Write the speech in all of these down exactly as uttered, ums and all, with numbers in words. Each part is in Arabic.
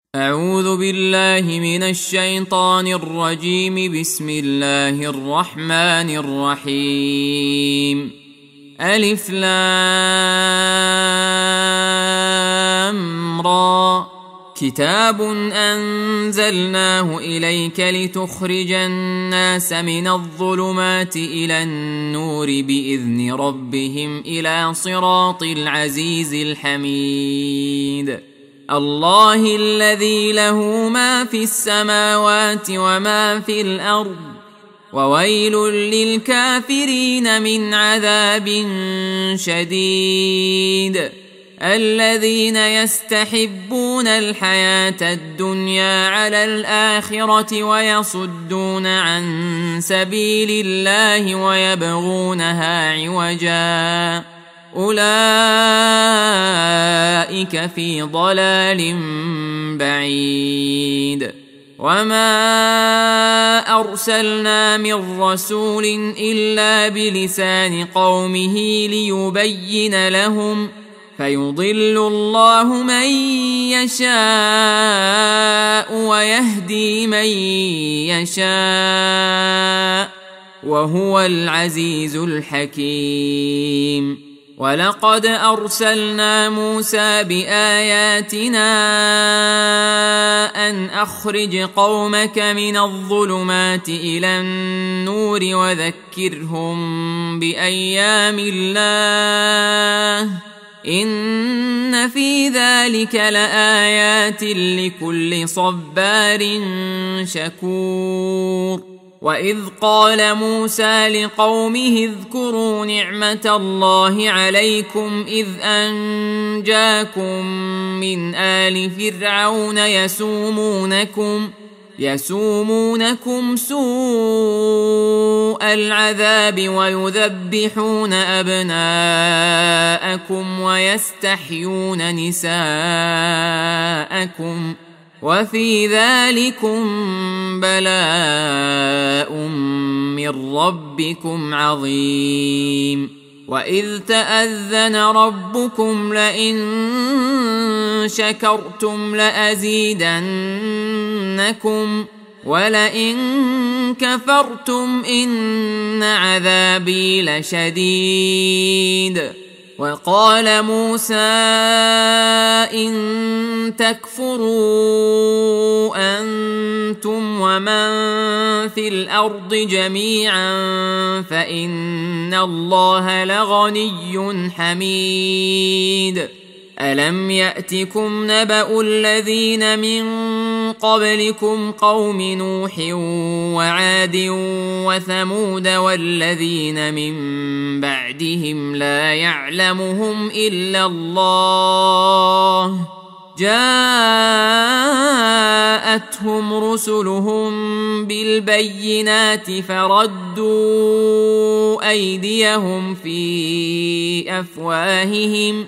أعوذ بالله من الشيطان الرجيم. بسم الله الرحمن الرحيم. ألف لام را. كتاب أنزلناه إليك لتخرج الناس من الظلمات إلى النور بإذن ربهم إلى صراط العزيز الحميد. الله الذي له ما في السماوات وما في الأرض، وويل للكافرين من عذاب شديد. الذين يستحبون الحياة الدنيا على الآخرة ويصدون عن سبيل الله ويبغونها عوجا، أولئك في ضلال بعيد. وما أرسلنا من رسول إلا بلسان قومه ليبين لهم، فيضل الله من يشاء ويهدي من يشاء، وهو العزيز الحكيم. ولقد أرسلنا موسى بآياتنا أن أخرج قومك من الظلمات إلى النور وذكرهم بأيام الله، إن في ذلك لآيات لكل صبار شكور. وإذ قال موسى لقومه اذكروا نعمة الله عليكم إذ أنجاكم من آل فرعون يسومونكم يسومونكم سوء العذاب ويذبحون أبناءكم ويستحيون نساءكم، وفي ذلكم بلاء من ربكم عظيم. وإذ تأذن ربكم لئن شكرتم لأزيدنكم ولئن كفرتم إن عذابي لشديد. وقال موسى إن تكفروا أنتم ومن في الأرض جميعا فإن الله لغني حميد. ألم يأتكم نبأ الذين من قبلكم قوم نوح وعاد وثمود والذين من بعدهم لا يعلمهم إلا الله، جاءتهم رسلهم بالبينات فردوا أيديهم في أفواههم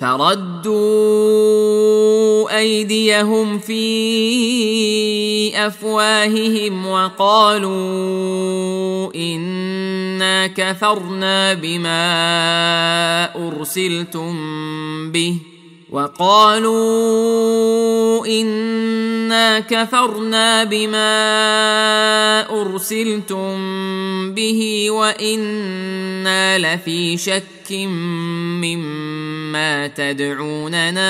فردوا أيديهم في أفواههم وقالوا إنا كفرنا بما أرسلتم به وقالوا إنا كفرنا بما أرسلتم به وإنا لفي شك مما تدعوننا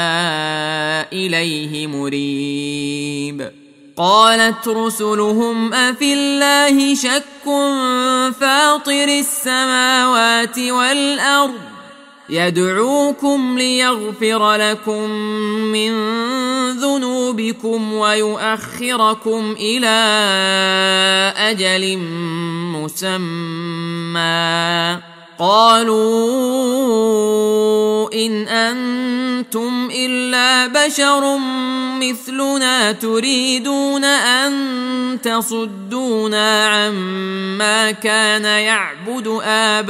إليه مريب. قالت رسلهم أفي الله شك فاطر السماوات والأرض يدعوكم ليغفر لكم من ذنوبكم ويؤخركم إلى أجل مسمى، قالوا إن أنتم إلا بشر مثلنا تريدون أن تصدونا عما كان يعبد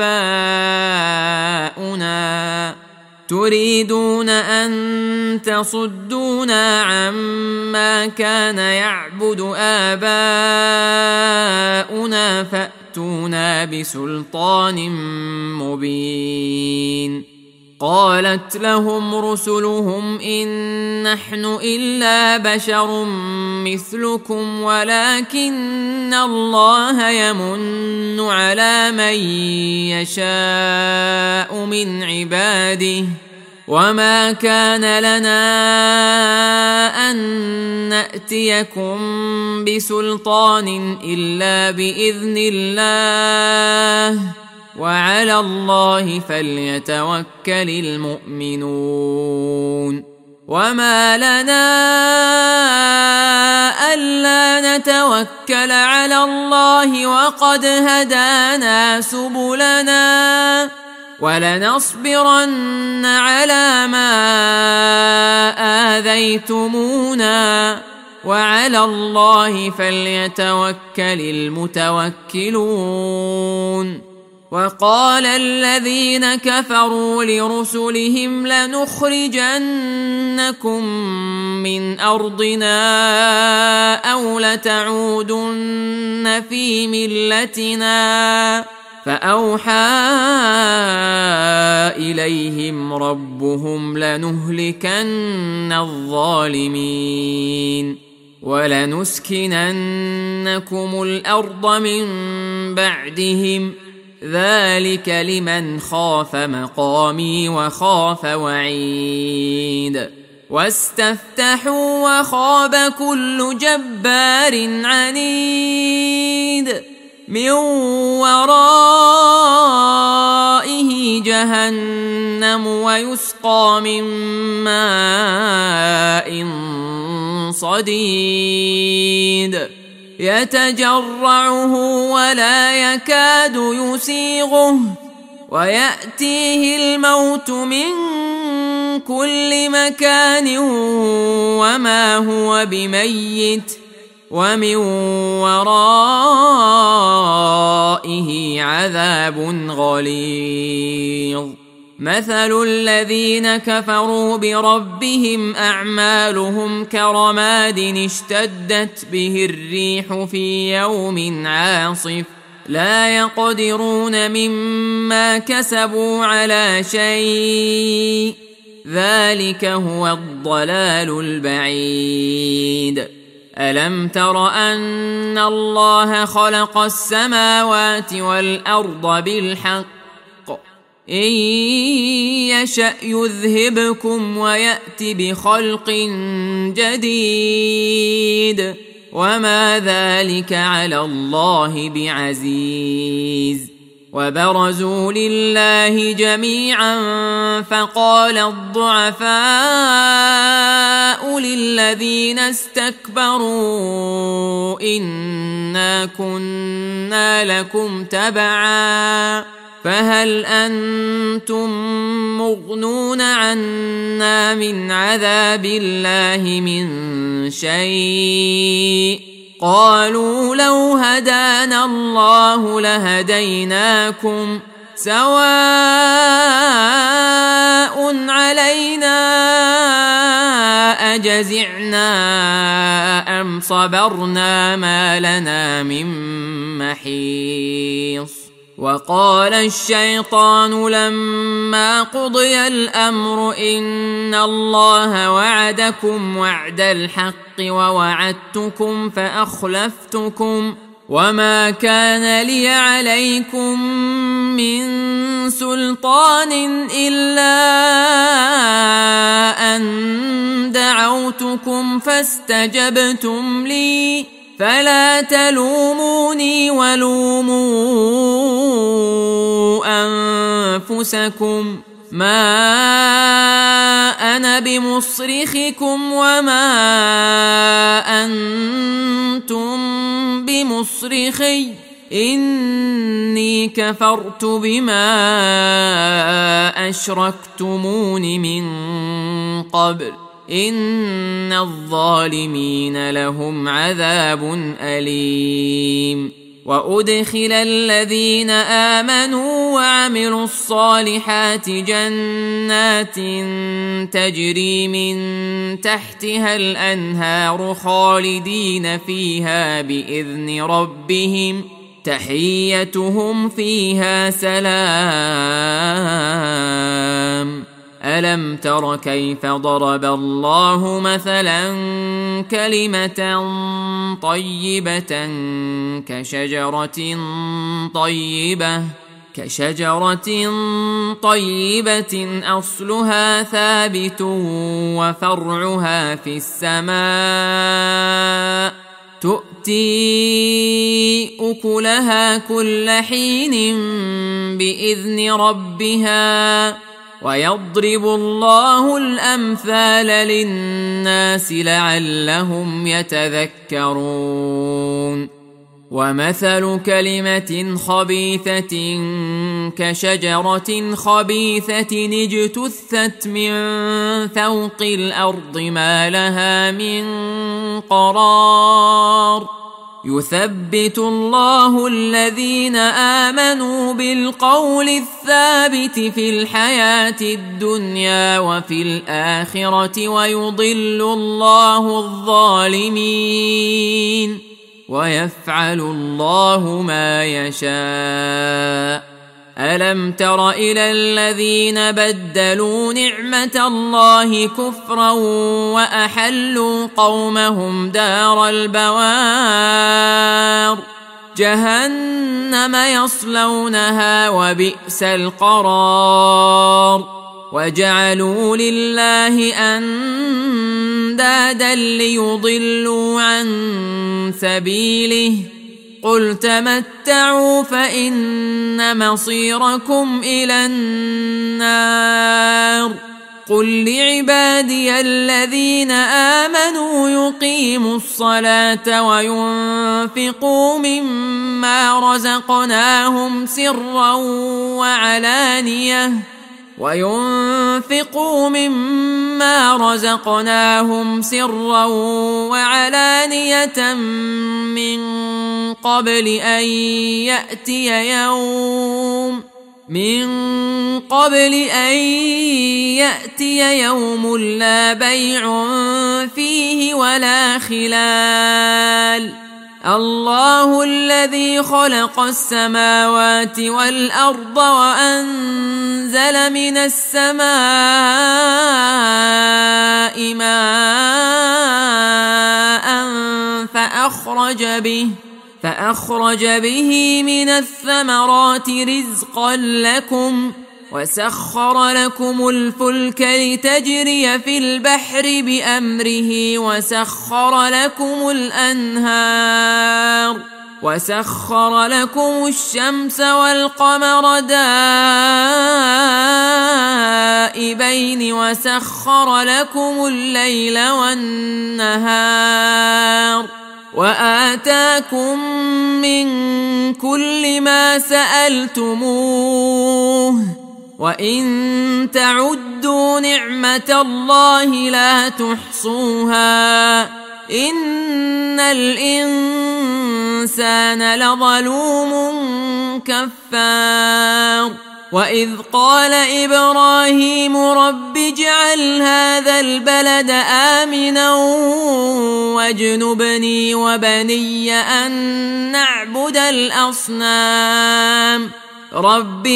آباؤنا تريدون أن تصدونا عما كان يعبد آباؤنا فأتونا بسلطان مبين. قالت لهم رسلهم إن نحن إلا بشر مثلكم ولكن الله يمن على من يشاء من عباده وما كان لنا أن نأتيكم بسلطان إلا بإذن الله وعلى الله فليتوكل المؤمنون وما لنا ألا نتوكل على الله وقد هدانا سبلنا ولنصبرن على ما آذيتمونا وعلى الله فليتوكل المتوكلون وقال الذين كفروا لرسلهم لنخرجنكم من أرضنا أو لتعودن في ملتنا فأوحى إليهم ربهم لنهلكن الظالمين ولنسكننكم الأرض من بعدهم ذلك لمن خاف مقامي وخاف وعيد واستفتحوا وخاب كل جبار عنيد من ورائه جهنم ويسقى من ماء صديد يتجرعه ولا يكاد يسيغه ويأتيه الموت من كل مكان وما هو بميت ومن ورائه عذاب غليظ مثل الذين كفروا بربهم أعمالهم كرماد اشتدت به الريح في يوم عاصف لا يقدرون مما كسبوا على شيء ذلك هو الضلال البعيد ألم تر أن الله خلق السماوات والأرض بالحق إن يشأ يذهبكم ويأت بخلق جديد وما ذلك على الله بعزيز وبرزوا لله جميعا فقال الضعفاء للذين استكبروا إنا كنا لكم تبعا فهل أنتم مغنون عنا من عذاب الله من شيء قالوا لو هدانا الله لهديناكم سواء علينا أجزعنا أم صبرنا ما لنا من محيص وقال الشيطان لما قضي الأمر إن الله وعدكم وعد الحق ووعدتكم فأخلفتكم وما كان لي عليكم من سلطان إلا أن دعوتكم فاستجبتم لي فلا تلوموني ولوموا أنفسكم ما أنا بمصرخكم وما أنتم بمصرخي إني كفرت بما أشركتمون من قبل إن الظالمين لهم عذاب أليم وأدخل الذين آمنوا وعملوا الصالحات جنات تجري من تحتها الأنهار خالدين فيها بإذن ربهم تحيتهم فيها سلام الأنعام ألم تر كيف ضرب الله مثلا كلمة طيبة كشجرة طيبة كشجرة طيبة أصلها ثابت وفرعها في السماء تؤتي أكلها كل حين بإذن ربها ويضرب الله الأمثال للناس لعلهم يتذكرون ومثل كلمة خبيثة كشجرة خبيثة اجتثت من فوق الأرض ما لها من قرار يثبت الله الذين آمنوا بالقول الثابت في الحياة الدنيا وفي الآخرة ويضل الله الظالمين ويفعل الله ما يشاء ألم تر إلى الذين بدلوا نعمة الله كفرا وأحلوا قومهم دار البوار جهنم يصلونها وبئس القرار وجعلوا لله أندادا ليضلوا عن سبيله قل تمتعوا فإن مصيركم إلى النار قل لعبادي الذين آمنوا يقيموا الصلاة وينفقوا مما رزقناهم سرا وعلانية وينفقوا مما رزقناهم سرا وعلانية من قبل أن يأتي يوم من قبل أن يأتي يوم لا بيع فيه ولا خلال الله الذي خلق السماوات والأرض وأنزل من السماء ماء فأخرج به فأخرج به من الثمرات رزقا لكم وسخر لكم الفلك لتجري في البحر بأمره وسخر لكم الأنهار وسخر لكم الشمس والقمر دائبين وسخر لكم الليل والنهار وآتاكم من كل ما سألتموه وإن تعدوا نعمة الله لا تحصوها إن الإنسان لظلوم كفار وإذ قال إبراهيم رب اجعل هذا البلد آمنا واجنبني وبني أن نعبد الأصنام رب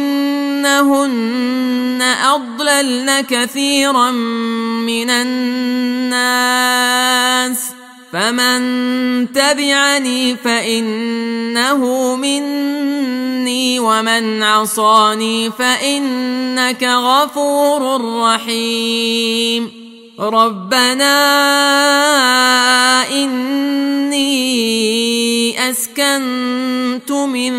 إنهن أضللن كثيرا من الناس فمن تبعني فإنه مني ومن عصاني فإنك غفور رحيم ربنا إني أسكنت من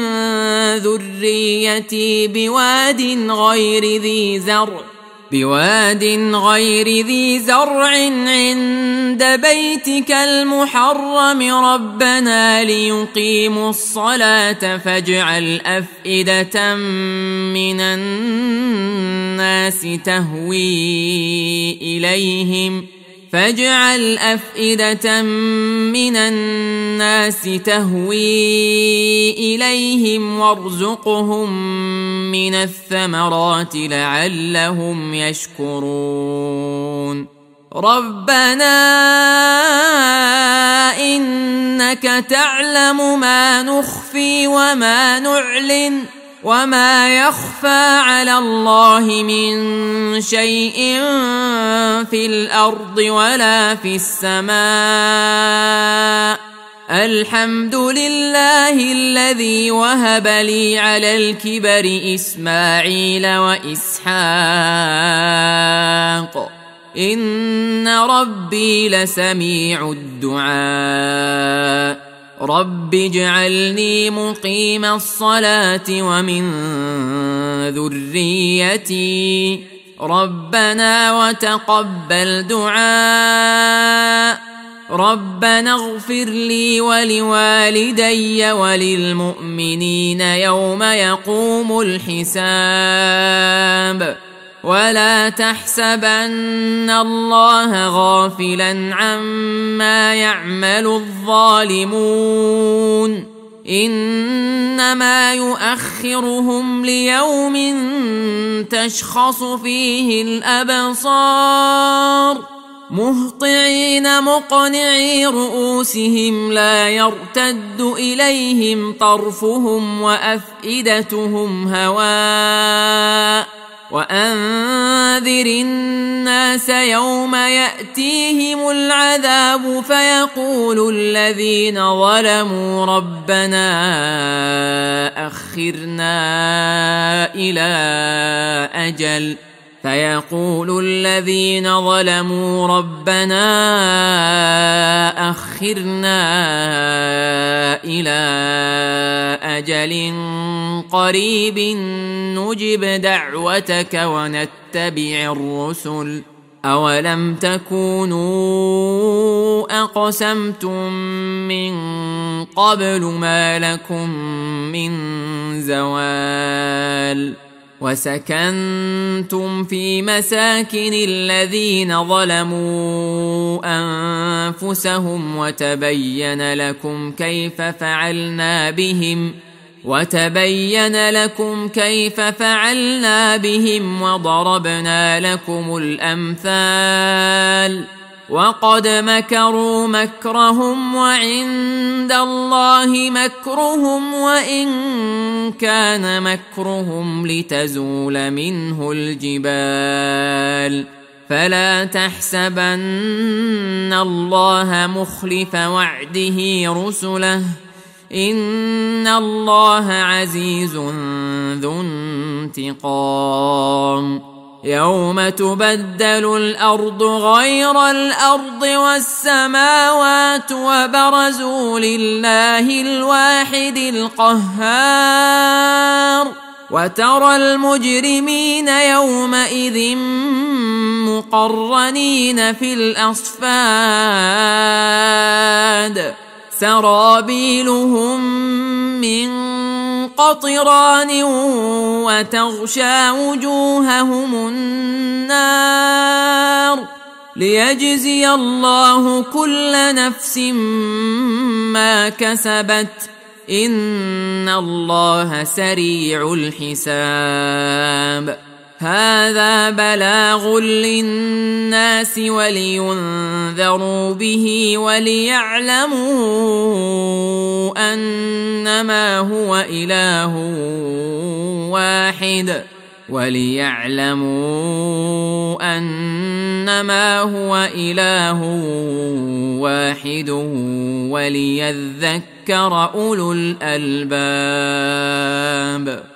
ذريتي بواد غير ذي زرع بواد غير ذي زرع عند بيتك المحرم ربنا ليقيموا الصلاة فاجعل أفئدة من الناس تهوي إليهم فاجعل أفئدة من الناس تهوي إليهم وارزقهم من الثمرات لعلهم يشكرون ربنا إنك تعلم ما نخفي وما نعلن وما يخفى على الله من شيء في الأرض ولا في السماء. الحمد لله الذي وهب لي على الكبر إسماعيل وإسحاق إن ربي لسميع الدعاء. رب اجعلني مقيم الصلاة ومن ذريتي ربنا وتقبل دعاء. ربنا اغفر لي ولوالدي وللمؤمنين يوم يقوم الحساب. ولا تحسبن الله غافلا عما يعمل الظالمون إنما يؤخرهم ليوم تشخص فيه الأبصار مهطعين مقنعي رؤوسهم لا يرتد إليهم طرفهم وأفئدتهم هواء. وأنذر الناس يوم يأتيهم العذاب فيقول الذين ظلموا ربنا أخرنا إلى أجل فيقول الذين ظلموا ربنا أخرنا إلى أجل قريب نجب دعوتك ونتبع الرسل أولم تكونوا أقسمتم من قبل ما لكم من زوال. وسكنتم في مساكن الذين ظلموا أنفسهم وتبين لكم كيف فعلنا بهم وتبين لكم كيف فعلنا بهم وضربنا لكم الأمثال. وقد مكروا مكرهم وعند الله مكرهم وإن كان مكرهم لتزول منه الجبال. فلا تحسبن الله مخلف وعده رسله إن الله عزيز ذو انتقام. يوم تبدل الأرض غير الأرض والسماوات وبرزوا لله الواحد القهار. وترى المجرمين يومئذ مقرنين في الأصفاد سرابيلهم من قطران وتغشى وجوههم النار ليجزي الله كل نفس ما كسبت إن الله سريع الحساب. هذا بلاغ للناس ولينذروا به وليعلموا أنما هو إله واحد وليعلموا أنما هو إله واحد وليذكر أولو الألباب.